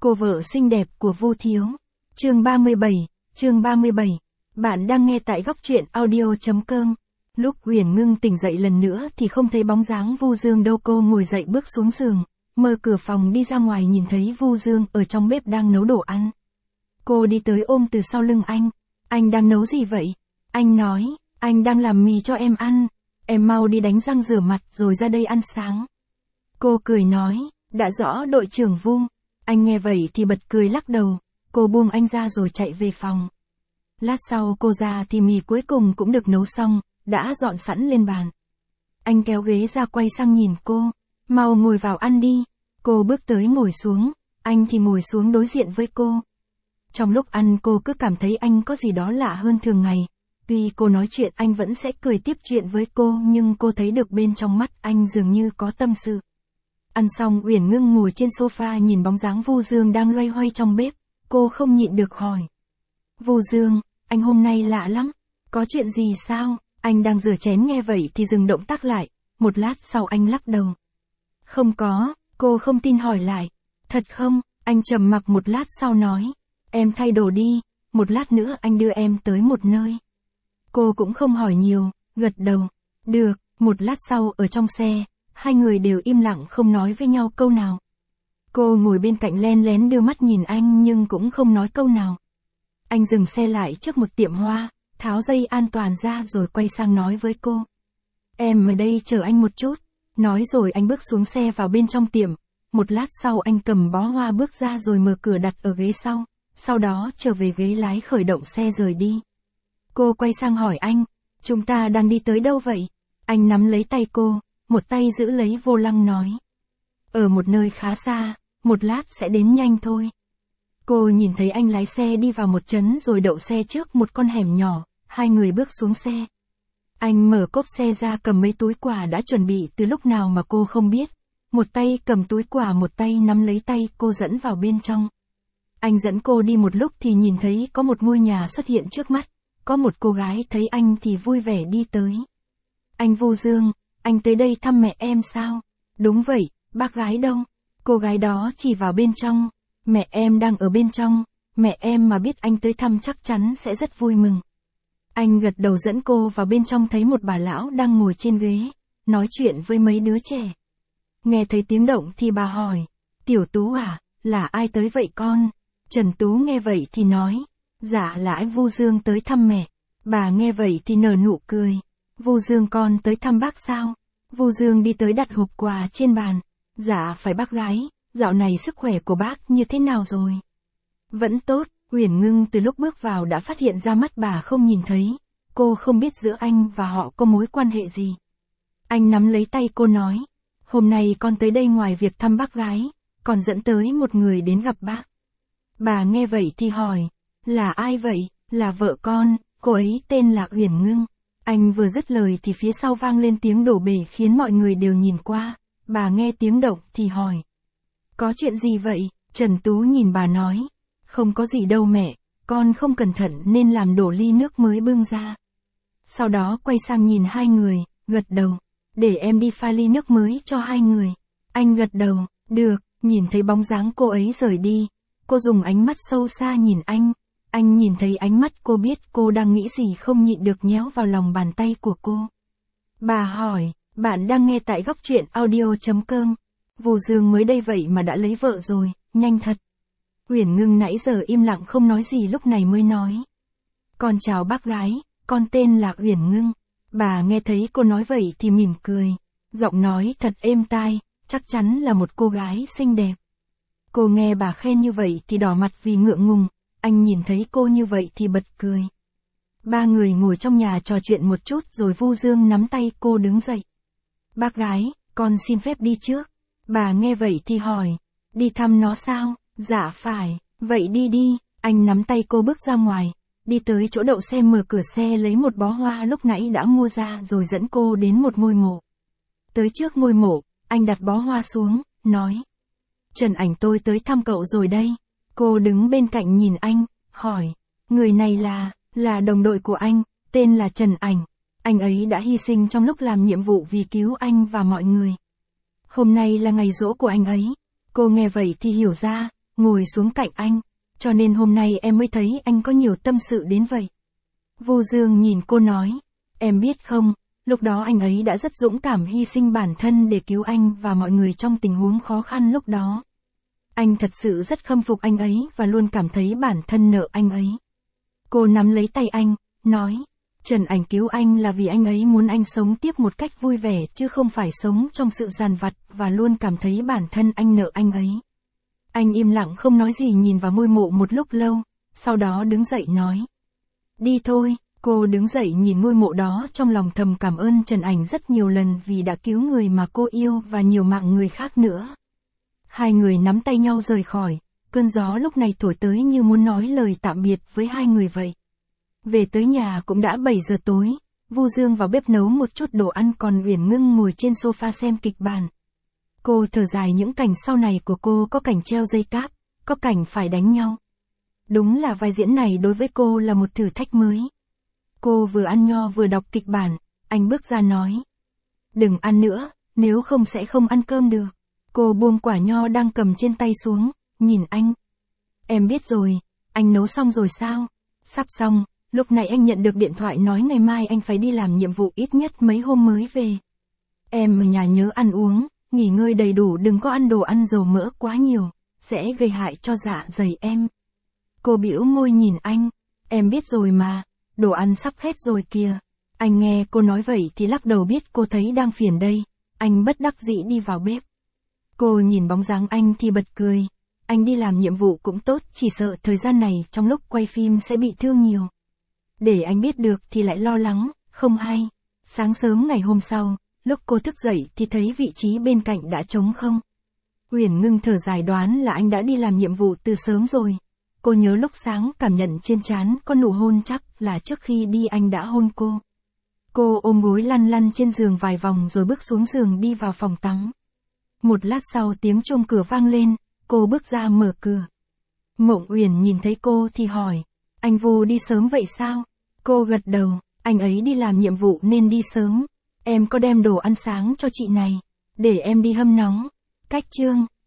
Cô vợ xinh đẹp của Vu Thiếu. Chương 37, chương 37. Bạn đang nghe tại góc truyện audio.com. Lúc Uyển Ngưng tỉnh dậy lần nữa thì không thấy bóng dáng Vu Dương đâu, cô ngồi dậy bước xuống giường, mở cửa phòng đi ra ngoài nhìn thấy Vu Dương ở trong bếp đang nấu đồ ăn. Cô đi tới ôm từ sau lưng anh. Anh đang nấu gì vậy? Anh nói, anh đang làm mì cho em ăn. Em mau đi đánh răng rửa mặt rồi ra đây ăn sáng. Cô cười nói, đã rõ đội trưởng Vu. Anh nghe vậy thì bật cười lắc đầu, cô buông anh ra rồi chạy về phòng. Lát sau cô ra thì mì cuối cùng cũng được nấu xong, đã dọn sẵn lên bàn. Anh kéo ghế ra quay sang nhìn cô, mau ngồi vào ăn đi. Cô bước tới ngồi xuống, anh thì ngồi xuống đối diện với cô. Trong lúc ăn cô cứ cảm thấy anh có gì đó lạ hơn thường ngày. Tuy cô nói chuyện anh vẫn sẽ cười tiếp chuyện với cô, nhưng cô thấy được bên trong mắt anh dường như có tâm sự. Ăn xong Uyển Ngưng ngồi trên sofa nhìn bóng dáng Vu Dương đang loay hoay trong bếp, cô không nhịn được hỏi. Vu Dương, anh hôm nay lạ lắm, có chuyện gì sao? Anh đang rửa chén nghe vậy thì dừng động tác lại, một lát sau anh lắc đầu. Không có, cô không tin hỏi lại. Thật không? Anh trầm mặc một lát sau nói. Em thay đồ đi, một lát nữa anh đưa em tới một nơi. Cô cũng không hỏi nhiều, gật đầu. Được, một lát sau ở trong xe, hai người đều im lặng không nói với nhau câu nào. Cô ngồi bên cạnh len lén đưa mắt nhìn anh nhưng cũng không nói câu nào. Anh dừng xe lại trước một tiệm hoa, tháo dây an toàn ra rồi quay sang nói với cô. Em ở đây chờ anh một chút. Nói rồi anh bước xuống xe vào bên trong tiệm. Một lát sau anh cầm bó hoa bước ra rồi mở cửa đặt ở ghế sau đó trở về ghế lái khởi động xe rời đi. Cô quay sang hỏi anh, chúng ta đang đi tới đâu vậy? Anh nắm lấy tay cô, một tay giữ lấy vô lăng nói. Ở một nơi khá xa, một lát sẽ đến nhanh thôi. Cô nhìn thấy anh lái xe đi vào một trấn rồi đậu xe trước một con hẻm nhỏ, hai người bước xuống xe. Anh mở cốp xe ra cầm mấy túi quà đã chuẩn bị từ lúc nào mà cô không biết. Một tay cầm túi quà một tay nắm lấy tay cô dẫn vào bên trong. Anh dẫn cô đi một lúc thì nhìn thấy có một ngôi nhà xuất hiện trước mắt. Có một cô gái thấy anh thì vui vẻ đi tới. Anh Vu Dương, anh tới đây thăm mẹ em sao? Đúng vậy, bác gái đâu? Cô gái đó chỉ vào bên trong. Mẹ em đang ở bên trong, mẹ em mà biết anh tới thăm chắc chắn sẽ rất vui mừng. Anh gật đầu dẫn cô vào bên trong thấy một bà lão đang ngồi trên ghế, nói chuyện với mấy đứa trẻ. Nghe thấy tiếng động thì bà hỏi, Tiểu Tú à, là ai tới vậy con? Trần Tú nghe vậy thì nói, dạ là anh Vu Dương tới thăm mẹ. Bà nghe vậy thì nở nụ cười, Vu Dương con tới thăm bác sao? Vu Dương đi tới đặt hộp quà trên bàn, dạ phải bác gái, dạo này sức khỏe của bác như thế nào rồi? Vẫn tốt. Uyển Ngưng từ lúc bước vào đã phát hiện ra mắt bà không nhìn thấy, cô không biết giữa anh và họ có mối quan hệ gì. Anh nắm lấy tay cô nói, hôm nay con tới đây ngoài việc thăm bác gái, còn dẫn tới một người đến gặp bác. Bà nghe vậy thì hỏi, là ai vậy? Là vợ con, cô ấy tên là Uyển Ngưng. Anh vừa dứt lời thì phía sau vang lên tiếng đổ bể khiến mọi người đều nhìn qua, bà nghe tiếng động thì hỏi. Có chuyện gì vậy? Trần Tú nhìn bà nói. Không có gì đâu mẹ, con không cẩn thận nên làm đổ ly nước mới bưng ra. Sau đó quay sang nhìn hai người, gật đầu. Để em đi pha ly nước mới cho hai người. Anh gật đầu, được, nhìn thấy bóng dáng cô ấy rời đi. Cô dùng ánh mắt sâu xa nhìn anh nhìn thấy ánh mắt cô biết cô đang nghĩ gì không nhịn được nhéo vào lòng bàn tay của cô. Bà hỏi, bạn đang nghe tại góc truyện audio.com. Vu Dương mới đây vậy mà đã lấy vợ rồi, nhanh thật. Uyển Ngưng nãy giờ im lặng không nói gì lúc này mới nói. Con chào bác gái, con tên là Uyển Ngưng. Bà nghe thấy cô nói vậy thì mỉm cười. Giọng nói thật êm tai, chắc chắn là một cô gái xinh đẹp. Cô nghe bà khen như vậy thì đỏ mặt vì ngượng ngùng, anh nhìn thấy cô như vậy thì bật cười. Ba người ngồi trong nhà trò chuyện một chút rồi Vu Dương nắm tay cô đứng dậy. Bác gái, con xin phép đi trước. Bà nghe vậy thì hỏi, đi thăm nó sao? Dạ phải, vậy đi đi. Anh nắm tay cô bước ra ngoài, đi tới chỗ đậu xe mở cửa xe lấy một bó hoa lúc nãy đã mua ra rồi dẫn cô đến một ngôi mộ. Tới trước ngôi mộ, anh đặt bó hoa xuống, nói. Trần Ảnh tôi tới thăm cậu rồi đây. Cô đứng bên cạnh nhìn anh, hỏi, người này là đồng đội của anh, tên là Trần Ảnh. Anh ấy đã hy sinh trong lúc làm nhiệm vụ vì cứu anh và mọi người. Hôm nay là ngày giỗ của anh ấy. Cô nghe vậy thì hiểu ra, ngồi xuống cạnh anh, cho nên hôm nay em mới thấy anh có nhiều tâm sự đến vậy. Vu Dương nhìn cô nói, em biết không, lúc đó anh ấy đã rất dũng cảm hy sinh bản thân để cứu anh và mọi người trong tình huống khó khăn lúc đó. Anh thật sự rất khâm phục anh ấy và luôn cảm thấy bản thân nợ anh ấy. Cô nắm lấy tay anh, nói, Trần Ảnh cứu anh là vì anh ấy muốn anh sống tiếp một cách vui vẻ chứ không phải sống trong sự dằn vặt và luôn cảm thấy bản thân anh nợ anh ấy. Anh im lặng không nói gì nhìn vào ngôi mộ một lúc lâu, sau đó đứng dậy nói. Đi thôi, cô đứng dậy nhìn ngôi mộ đó trong lòng thầm cảm ơn Trần Ảnh rất nhiều lần vì đã cứu người mà cô yêu và nhiều mạng người khác nữa. Hai người nắm tay nhau rời khỏi, cơn gió lúc này thổi tới như muốn nói lời tạm biệt với hai người vậy. Về tới nhà cũng đã 7 giờ tối, Vu Dương vào bếp nấu một chút đồ ăn còn Uyển Ngưng ngồi trên sofa xem kịch bản. Cô thở dài những cảnh sau này của cô có cảnh treo dây cáp, có cảnh phải đánh nhau. Đúng là vai diễn này đối với cô là một thử thách mới. Cô vừa ăn nho vừa đọc kịch bản, anh bước ra nói. Đừng ăn nữa, nếu không sẽ không ăn cơm được. Cô buông quả nho đang cầm trên tay xuống, nhìn anh. Em biết rồi, anh nấu xong rồi sao? Sắp xong, lúc này anh nhận được điện thoại nói ngày mai anh phải đi làm nhiệm vụ ít nhất mấy hôm mới về. Em ở nhà nhớ ăn uống, nghỉ ngơi đầy đủ đừng có ăn đồ ăn dầu mỡ quá nhiều, sẽ gây hại cho dạ dày em. Cô bĩu môi nhìn anh, em biết rồi mà, đồ ăn sắp hết rồi kìa. Anh nghe cô nói vậy thì lắc đầu biết cô thấy đang phiền đây, anh bất đắc dĩ đi vào bếp. Cô nhìn bóng dáng anh thì bật cười, anh đi làm nhiệm vụ cũng tốt, chỉ sợ thời gian này trong lúc quay phim sẽ bị thương nhiều. Để anh biết được thì lại lo lắng, không hay. Sáng sớm ngày hôm sau, lúc cô thức dậy thì thấy vị trí bên cạnh đã trống không. Uyển Ngưng thở dài đoán là anh đã đi làm nhiệm vụ từ sớm rồi. Cô nhớ lúc sáng cảm nhận trên trán có nụ hôn chắc là trước khi đi anh đã hôn cô. Cô ôm gối lăn lăn trên giường vài vòng rồi bước xuống giường đi vào phòng tắm. Một lát sau tiếng chuông cửa vang lên, cô bước ra mở cửa. Mộng Uyển nhìn thấy cô thì hỏi, anh Vu đi sớm vậy sao? Cô gật đầu, anh ấy đi làm nhiệm vụ nên đi sớm. Em có đem đồ ăn sáng cho chị này, để em đi hâm nóng. Cách chương